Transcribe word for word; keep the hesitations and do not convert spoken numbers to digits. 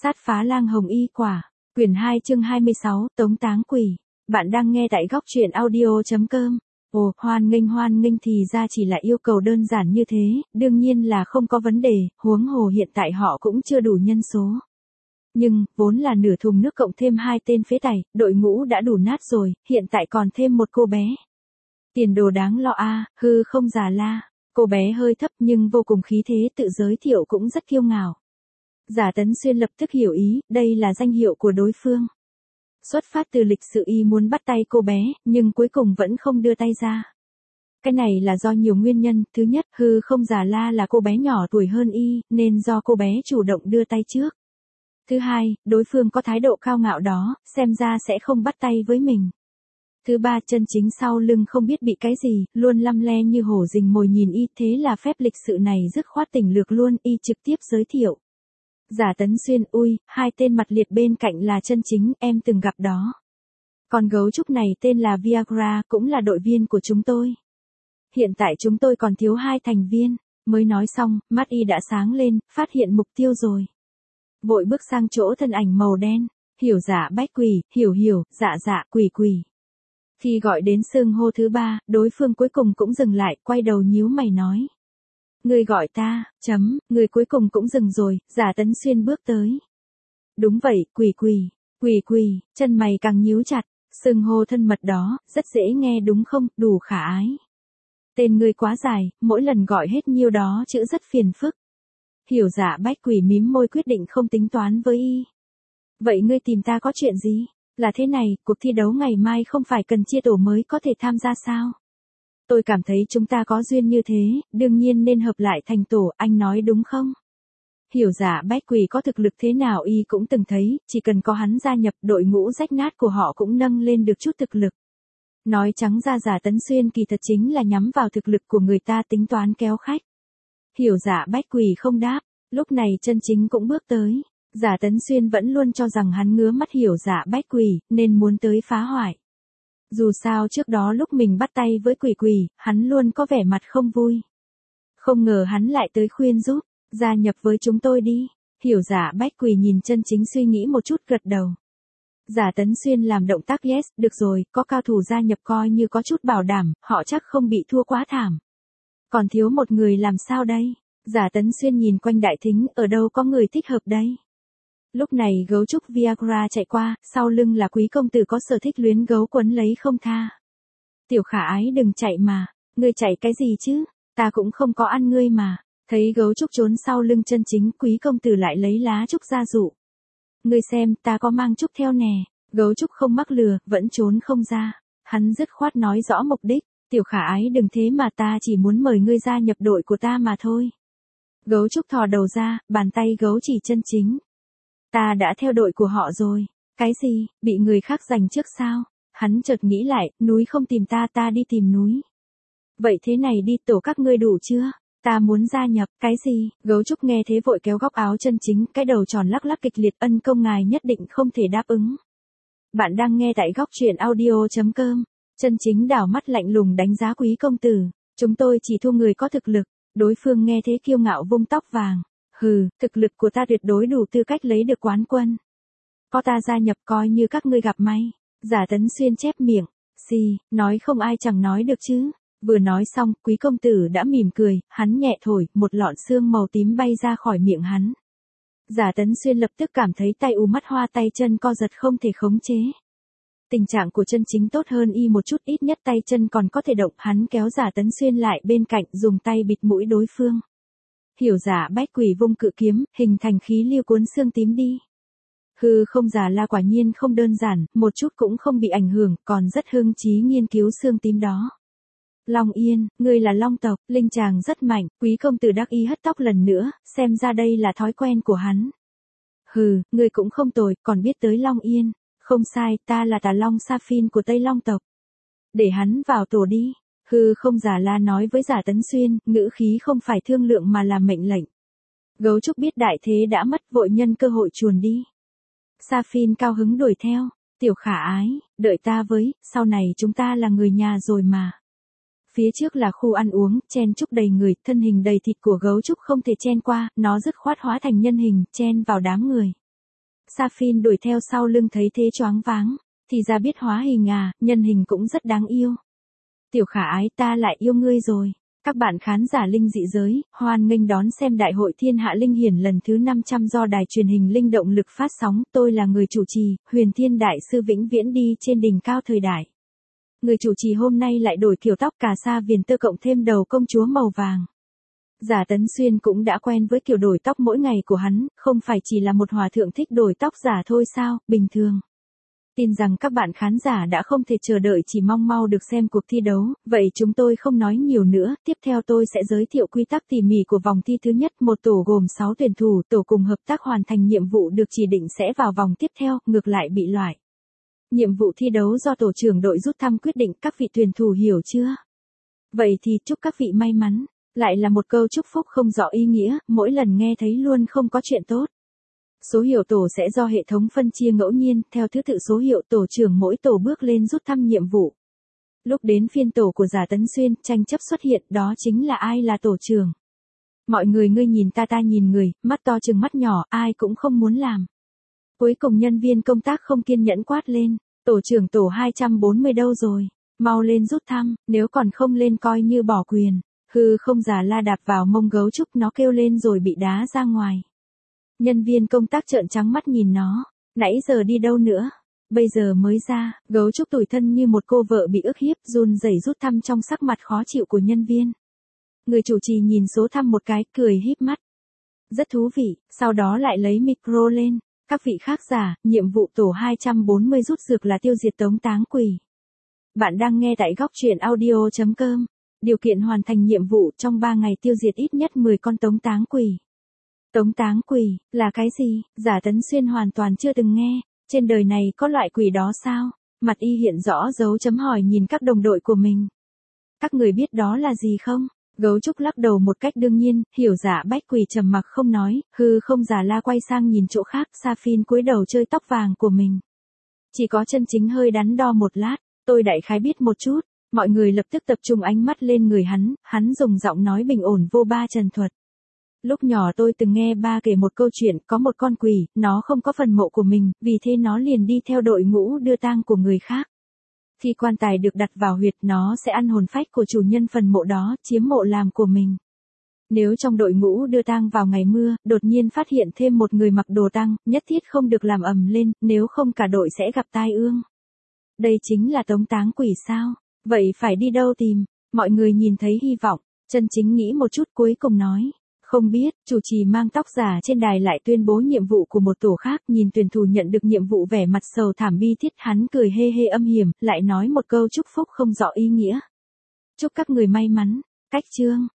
Sát phá lang hồng y quả. Quyển hai chương hai mươi sáu, Tống táng quỷ. Bạn đang nghe tại góc truyện audio chấm com. Ồ, hoan nghênh hoan nghênh thì ra chỉ là yêu cầu đơn giản như thế, đương nhiên là không có vấn đề, huống hồ hiện tại họ cũng chưa đủ nhân số. Nhưng, vốn là nửa thùng nước cộng thêm hai tên phế tải, đội ngũ đã đủ nát rồi, hiện tại còn thêm một cô bé. Tiền đồ đáng lo a, à, hư không già la. Cô bé hơi thấp nhưng vô cùng khí thế, tự giới thiệu cũng rất kiêu ngạo. Giả Tấn Xuyên lập tức hiểu ý, đây là danh hiệu của đối phương. Xuất phát từ lịch sự y muốn bắt tay cô bé, nhưng cuối cùng vẫn không đưa tay ra. Cái này là do nhiều nguyên nhân, thứ nhất, hư không già la là cô bé nhỏ tuổi hơn y, nên do cô bé chủ động đưa tay trước. Thứ hai, đối phương có thái độ cao ngạo đó, xem ra sẽ không bắt tay với mình. Thứ ba, chân chính sau lưng không biết bị cái gì, luôn lăm le như hổ rình mồi nhìn y, thế là phép lịch sự này dứt khoát tỉnh lược luôn, y trực tiếp giới thiệu. Giả Tấn Xuyên, ui, hai tên mặt liệt bên cạnh là chân chính, em từng gặp đó. Còn gấu trúc này tên là Viagra, cũng là đội viên của chúng tôi. Hiện tại chúng tôi còn thiếu hai thành viên. Mới nói xong, mắt y đã sáng lên, phát hiện mục tiêu rồi. Vội bước sang chỗ thân ảnh màu đen. Hiểu dạ bách quỷ, hiểu hiểu, dạ dạ quỷ quỷ. Khi gọi đến xưng hô thứ ba, đối phương cuối cùng cũng dừng lại, quay đầu nhíu mày nói. Người gọi ta, chấm, người cuối cùng cũng dừng rồi, Giả Tấn Xuyên bước tới. Đúng vậy, quỷ quỷ, quỷ quỷ, chân mày càng nhíu chặt, xưng hô thân mật đó, rất dễ nghe đúng không, đủ khả ái. Tên người quá dài, mỗi lần gọi hết nhiêu đó chữ rất phiền phức. Hiểu dạ bách quỷ mím môi quyết định không tính toán với y. Vậy ngươi tìm ta có chuyện gì? Là thế này, cuộc thi đấu ngày mai không phải cần chia tổ mới có thể tham gia sao? Tôi cảm thấy chúng ta có duyên như thế, đương nhiên nên hợp lại thành tổ, anh nói đúng không? Hiểu giả bách quỷ có thực lực thế nào y cũng từng thấy, chỉ cần có hắn gia nhập đội ngũ rách nát của họ cũng nâng lên được chút thực lực. Nói trắng ra Giả Tấn Xuyên kỳ thật chính là nhắm vào thực lực của người ta tính toán kéo khách. Hiểu giả bách quỷ không đáp, lúc này chân chính cũng bước tới. Giả Tấn Xuyên vẫn luôn cho rằng hắn ngứa mắt hiểu giả bách quỷ, nên muốn tới phá hoại. Dù sao trước đó lúc mình bắt tay với quỷ quỷ, hắn luôn có vẻ mặt không vui. Không ngờ hắn lại tới khuyên giúp, gia nhập với chúng tôi đi. Hiểu giả bách quỷ nhìn chân chính suy nghĩ một chút gật đầu. Giả Tấn Xuyên làm động tác yes, được rồi, có cao thủ gia nhập coi như có chút bảo đảm, họ chắc không bị thua quá thảm. Còn thiếu một người làm sao đây? Giả Tấn Xuyên nhìn quanh đại thính, ở đâu có người thích hợp đây? Lúc này gấu trúc Viagra chạy qua, sau lưng là quý công tử có sở thích luyến gấu quấn lấy không tha. Tiểu khả ái đừng chạy mà, ngươi chạy cái gì chứ, ta cũng không có ăn ngươi mà. Thấy gấu trúc trốn sau lưng chân chính, quý công tử lại lấy lá trúc ra dụ. Ngươi xem, ta có mang trúc theo nè, gấu trúc không mắc lừa, vẫn trốn không ra. Hắn dứt khoát nói rõ mục đích, tiểu khả ái đừng thế mà ta chỉ muốn mời ngươi gia nhập đội của ta mà thôi. Gấu trúc thò đầu ra, bàn tay gấu chỉ chân chính. Ta đã theo đội của họ rồi. Cái gì, bị người khác giành trước sao? Hắn chợt nghĩ lại, núi không tìm ta ta đi tìm núi. Vậy thế này đi, tổ các ngươi đủ chưa? Ta muốn gia nhập, cái gì? Gấu trúc nghe thế vội kéo góc áo chân chính, cái đầu tròn lắc lắc kịch liệt, ân công ngài nhất định không thể đáp ứng. Bạn đang nghe tại góc truyện audio chấm com. Chân chính đảo mắt lạnh lùng đánh giá quý công tử. Chúng tôi chỉ thu người có thực lực. Đối phương nghe thế kiêu ngạo vung tóc vàng. Hừ, thực lực của ta tuyệt đối đủ tư cách lấy được quán quân. Có ta gia nhập coi như các ngươi gặp may. Giả Tấn Xuyên chép miệng. Xì, nói không ai chẳng nói được chứ. Vừa nói xong, quý công tử đã mỉm cười, hắn nhẹ thổi, một lọn xương màu tím bay ra khỏi miệng hắn. Giả Tấn Xuyên lập tức cảm thấy tay ù mắt hoa tay chân co giật không thể khống chế. Tình trạng của chân chính tốt hơn y một chút, ít nhất tay chân còn có thể động, hắn kéo Giả Tấn Xuyên lại bên cạnh dùng tay bịt mũi đối phương. Hiểu giả bách quỷ vung cự kiếm, hình thành khí lưu cuốn xương tím đi. Hư không giả la quả nhiên không đơn giản, một chút cũng không bị ảnh hưởng, còn rất hưng trí nghiên cứu xương tím đó. Long Yên, ngươi là Long tộc, linh chàng rất mạnh, quý công tử đắc ý hất tóc lần nữa, xem ra đây là thói quen của hắn. Hừ, ngươi cũng không tồi, còn biết tới Long Yên. Không sai, ta là tà Long Sa Phin của Tây Long tộc. Để hắn vào tổ đi. Hư không giả la nói với Giả Tấn Xuyên, ngữ khí không phải thương lượng mà là mệnh lệnh. Gấu trúc biết đại thế đã mất, vội nhân cơ hội chuồn đi. Sa Phin cao hứng đuổi theo. Tiểu khả ái, đợi ta với, sau này chúng ta là người nhà rồi mà. Phía trước là khu ăn uống, chen chúc đầy người, thân hình đầy thịt của gấu trúc không thể chen qua, nó dứt khoát hóa thành nhân hình, chen vào đám người. Saphin đuổi theo sau lưng thấy thế choáng váng. Thì ra biết hóa hình à, nhân hình cũng rất đáng yêu. Tiểu khả ái, ta lại yêu ngươi rồi. Các bạn khán giả linh dị giới, hoan nghênh đón xem Đại hội Thiên Hạ Linh Hiển lần thứ năm trăm do đài truyền hình Linh Động Lực phát sóng. Tôi là người chủ trì, Huyền Thiên Đại Sư vĩnh viễn đi trên đỉnh cao thời đại. Người chủ trì hôm nay lại đổi kiểu tóc cà sa viền tơ cộng thêm đầu công chúa màu vàng. Giả Tấn Xuyên cũng đã quen với kiểu đổi tóc mỗi ngày của hắn, không phải chỉ là một hòa thượng thích đổi tóc giả thôi sao, bình thường. Tin rằng các bạn khán giả đã không thể chờ đợi chỉ mong mau được xem cuộc thi đấu, vậy chúng tôi không nói nhiều nữa, tiếp theo tôi sẽ giới thiệu quy tắc tỉ mỉ của vòng thi thứ nhất, một tổ gồm sáu tuyển thủ, tổ cùng hợp tác hoàn thành nhiệm vụ được chỉ định sẽ vào vòng tiếp theo, ngược lại bị loại. Nhiệm vụ thi đấu do tổ trưởng đội rút thăm quyết định, các vị tuyển thủ hiểu chưa? Vậy thì chúc các vị may mắn, lại là một câu chúc phúc không rõ ý nghĩa, mỗi lần nghe thấy luôn không có chuyện tốt. Số hiệu tổ sẽ do hệ thống phân chia ngẫu nhiên, theo thứ tự số hiệu tổ trưởng mỗi tổ bước lên rút thăm nhiệm vụ. Lúc đến phiên tổ của Giả Tấn Xuyên, tranh chấp xuất hiện, đó chính là ai là tổ trưởng. Mọi người ngươi nhìn ta ta nhìn người, mắt to chừng mắt nhỏ, ai cũng không muốn làm. Cuối cùng nhân viên công tác không kiên nhẫn quát lên, tổ trưởng tổ hai trăm bốn mươi đâu rồi, mau lên rút thăm, nếu còn không lên coi như bỏ quyền. Hư không giả la đạp vào mông gấu trúc, nó kêu lên rồi bị đá ra ngoài. Nhân viên công tác trợn trắng mắt nhìn nó, nãy giờ đi đâu nữa, bây giờ mới ra. Gấu trúc tủi thân như một cô vợ bị ức hiếp, run rẩy rút thăm trong sắc mặt khó chịu của nhân viên. Người chủ trì nhìn số thăm một cái, cười híp mắt. Rất thú vị, sau đó lại lấy micro lên. Các vị khác giả, nhiệm vụ tổ hai trăm bốn mươi rút dược là tiêu diệt tống táng quỷ. Bạn đang nghe tại góc truyện audio chấm com. Điều kiện hoàn thành nhiệm vụ trong ba ngày tiêu diệt ít nhất mười con tống táng quỷ. Tống táng quỷ, là cái gì? Giả Tấn Xuyên hoàn toàn chưa từng nghe, trên đời này có loại quỷ đó sao? Mặt y hiện rõ dấu chấm hỏi nhìn các đồng đội của mình. Các người biết đó là gì không? Gấu trúc lắc đầu một cách đương nhiên, hiểu Giả Bách Quỷ trầm mặc không nói, hư không giả la quay sang nhìn chỗ khác, Saphin cúi đầu chơi tóc vàng của mình. Chỉ có chân chính hơi đắn đo một lát, tôi đại khái biết một chút. Mọi người lập tức tập trung ánh mắt lên người hắn, hắn dùng giọng nói bình ổn vô ba trần thuật. Lúc nhỏ tôi từng nghe ba kể một câu chuyện, có một con quỷ, nó không có phần mộ của mình, vì thế nó liền đi theo đội ngũ đưa tang của người khác. Khi quan tài được đặt vào huyệt, nó sẽ ăn hồn phách của chủ nhân phần mộ đó, chiếm mộ làm của mình. Nếu trong đội ngũ đưa tang vào ngày mưa, đột nhiên phát hiện thêm một người mặc đồ tang, nhất thiết không được làm ầm lên, nếu không cả đội sẽ gặp tai ương. Đây chính là tống táng quỷ sao? Vậy phải đi đâu tìm? Mọi người nhìn thấy hy vọng, chân chính nghĩ một chút cuối cùng nói. Không biết, chủ trì mang tóc giả trên đài lại tuyên bố nhiệm vụ của một tổ khác, nhìn tuyển thủ nhận được nhiệm vụ vẻ mặt sầu thảm bi thiết, hắn cười hê hê âm hiểm, lại nói một câu chúc phúc không rõ ý nghĩa. Chúc các người may mắn. Cách chương.